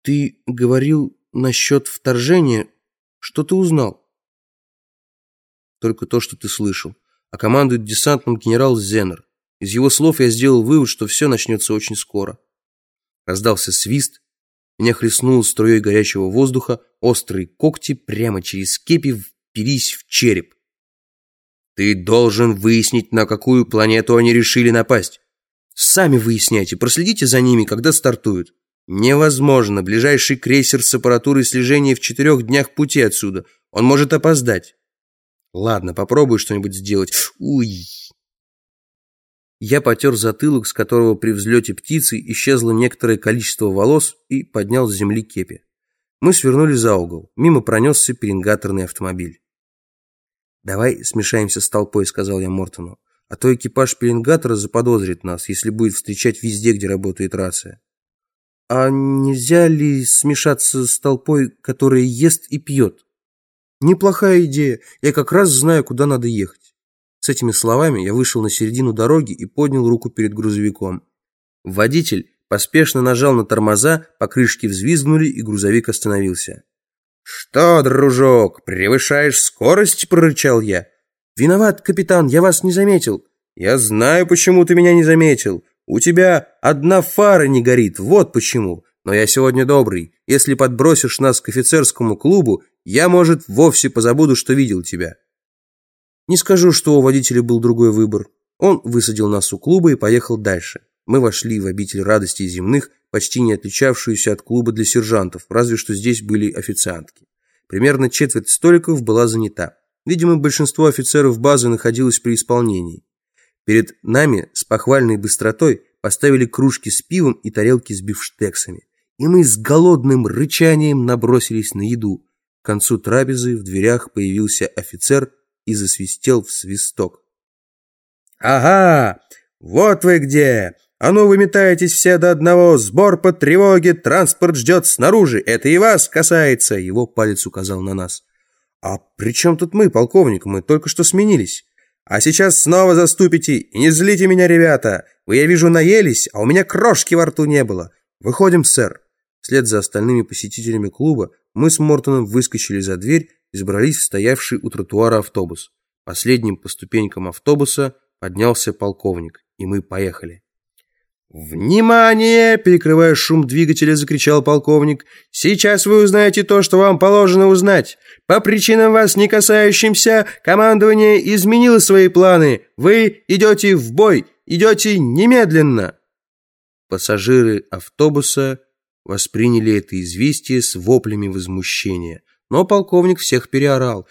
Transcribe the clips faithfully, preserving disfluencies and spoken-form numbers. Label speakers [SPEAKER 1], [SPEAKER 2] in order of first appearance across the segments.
[SPEAKER 1] Ты говорил насчет вторжения. Что ты узнал? Только то, что ты слышал. А командует десантным генерал Зеннер. Из его слов я сделал вывод, что все начнется очень скоро. Раздался свист. Меня хлестнуло струей горячего воздуха. Острые когти прямо через кепи впились в череп. Ты должен выяснить, на какую планету они решили напасть. Сами выясняйте, проследите за ними, когда стартуют. Невозможно. Ближайший крейсер с аппаратурой слежения в четырех днях пути отсюда. Он может опоздать. Ладно, попробую что-нибудь сделать. Уй. Я потер затылок, с которого при взлете птицы исчезло некоторое количество волос, и поднял с земли кепи. Мы свернули за угол. Мимо пронесся пеленгаторный автомобиль. «Давай смешаемся с толпой», — сказал я Мортону. «А то экипаж пеленгатора заподозрит нас, если будет встречать везде, где работает рация». «А нельзя ли смешаться с толпой, которая ест и пьет?» «Неплохая идея. Я как раз знаю, куда надо ехать». С этими словами я вышел на середину дороги и поднял руку перед грузовиком. Водитель поспешно нажал на тормоза, покрышки взвизгнули, и грузовик остановился. «Что, дружок, превышаешь скорость?» – прорычал я. «Виноват, капитан, я вас не заметил». «Я знаю, почему ты меня не заметил. У тебя одна фара не горит, вот почему. Но я сегодня добрый. Если подбросишь нас к офицерскому клубу, я, может, вовсе позабуду, что видел тебя». Не скажу, что у водителя был другой выбор. Он высадил нас у клуба и поехал дальше. Мы вошли в обитель радостей земных, почти не отличавшуюся от клуба для сержантов, разве что здесь были официантки. Примерно четверть столиков была занята. Видимо, большинство офицеров базы находилось при исполнении. Перед нами с похвальной быстротой поставили кружки с пивом и тарелки с бифштексами. И мы с голодным рычанием набросились на еду. К концу трапезы в дверях появился офицер и засвистел в свисток. «Ага, вот вы где! А ну, вы метаетесь все до одного! Сбор по тревоге! Транспорт ждет снаружи! Это и вас касается!» Его палец указал на нас. «А при чем тут мы, полковник? Мы только что сменились!» «А сейчас снова заступите! И не злите меня, ребята! Вы, я вижу, наелись, а у меня крошки во рту не было! Выходим, сэр!» Вслед за остальными посетителями клуба мы с Мортоном выскочили за дверь и забрались в стоявший у тротуара автобус. Последним по ступенькам автобуса поднялся полковник, и мы поехали. «Внимание!» – перекрывая шум двигателя, закричал полковник. «Сейчас вы узнаете то, что вам положено узнать. По причинам вас не касающимся, командование изменило свои планы. Вы идете в бой, идете немедленно!» Пассажиры автобуса восприняли это известие с воплями возмущения. Но полковник всех переорал.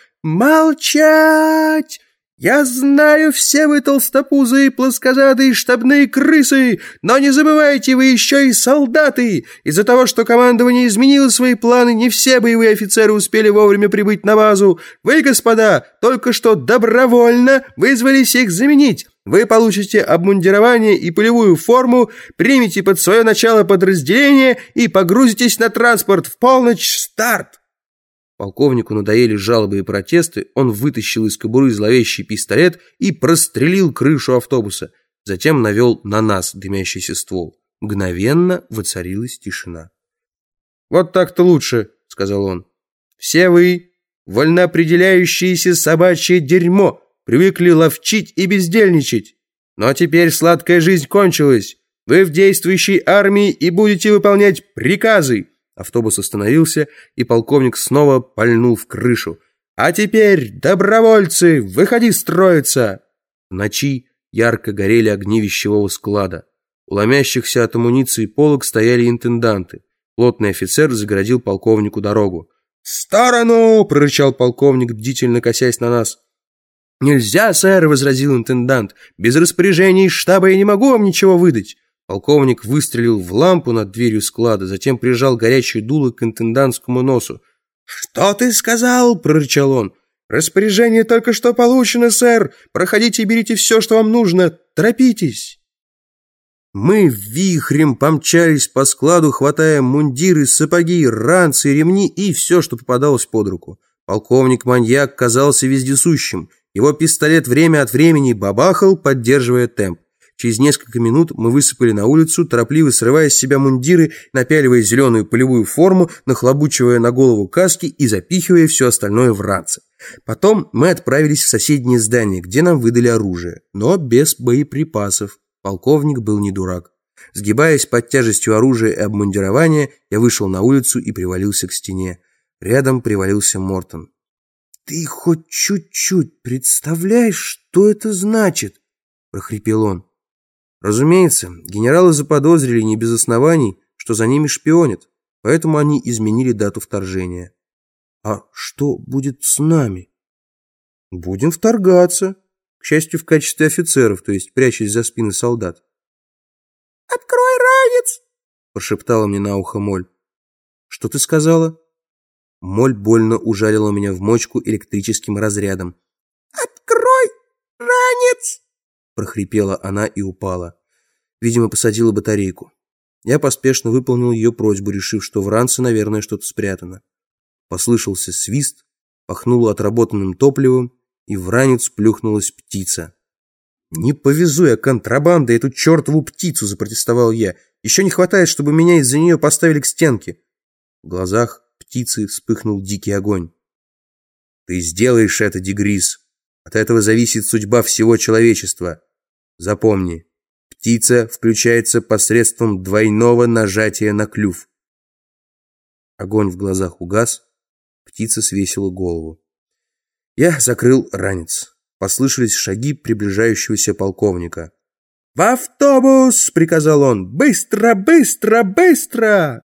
[SPEAKER 1] «Молчать! Я знаю, все вы толстопузые, плоскозадые, штабные крысы, но не забывайте, вы еще и солдаты. Из-за того, что командование изменило свои планы, не все боевые офицеры успели вовремя прибыть на базу. Вы, господа, только что добровольно вызвались их заменить. Вы получите обмундирование и полевую форму, примите под свое начало подразделение и погрузитесь на транспорт. В полночь старт!» Полковнику надоели жалобы и протесты, он вытащил из кобуры зловещий пистолет и прострелил крышу автобуса. Затем навел на нас дымящийся ствол. Мгновенно воцарилась тишина. «Вот так-то лучше», — сказал он. «Все вы, вольноопределяющиеся собачье дерьмо, привыкли ловчить и бездельничать. Но теперь сладкая жизнь кончилась. Вы в действующей армии и будете выполнять приказы». Автобус остановился, и полковник снова пальнул в крышу. «А теперь, добровольцы, выходи строиться!» В ночи ярко горели огни вещевого склада. У ломящихся от амуниции полок стояли интенданты. Плотный офицер загородил полковнику дорогу. «В сторону!» – прорычал полковник, бдительно косясь на нас. «Нельзя, сэр!» – возразил интендант. «Без распоряжений штаба я не могу вам ничего выдать!» Полковник выстрелил в лампу над дверью склада, затем прижал горячее дуло к интендантскому носу. «Что ты сказал?» – прорычал он. «Распоряжение только что получено, сэр. Проходите и берите все, что вам нужно. Торопитесь!» Мы вихрем помчались по складу, хватая мундиры, сапоги, ранцы, ремни и все, что попадалось под руку. Полковник-маньяк казался вездесущим. Его пистолет время от времени бабахал, поддерживая темп. Через несколько минут мы высыпали на улицу, торопливо срывая с себя мундиры, напяливая зеленую полевую форму, нахлобучивая на голову каски и запихивая все остальное в ранцы. Потом мы отправились в соседнее здание, где нам выдали оружие, но без боеприпасов. Полковник был не дурак. Сгибаясь под тяжестью оружия и обмундирования, я вышел на улицу и привалился к стене. Рядом привалился Мортон. «Ты хоть чуть-чуть представляешь, что это значит?» – прохрипел он. Разумеется, генералы заподозрили не без оснований, что за ними шпионят, поэтому они изменили дату вторжения. А что будет с нами? Будем вторгаться, к счастью, в качестве офицеров, то есть прячась за спины солдат. «Открой ранец!» – прошептала мне на ухо Моль. «Что ты сказала?» Моль больно ужалила меня в мочку электрическим разрядом. «Открой ранец!» – прохрипела она и упала. Видимо, посадила батарейку. Я поспешно выполнил ее просьбу, решив, что в ранце, наверное, что-то спрятано. Послышался свист, пахнуло отработанным топливом, и в ранец плюхнулась птица. «Не повезу я контрабандой эту чертову птицу!» – запротестовал я. «Еще не хватает, чтобы меня из-за нее поставили к стенке!» В глазах птицы вспыхнул дикий огонь. «Ты сделаешь это, Дегрис! От этого зависит судьба всего человечества! Запомни, птица включается посредством двойного нажатия на клюв!» Огонь в глазах угас, птица свесила голову. Я закрыл ранец. Послышались шаги приближающегося полковника. «В автобус!» — приказал он. «Быстро, быстро, быстро!»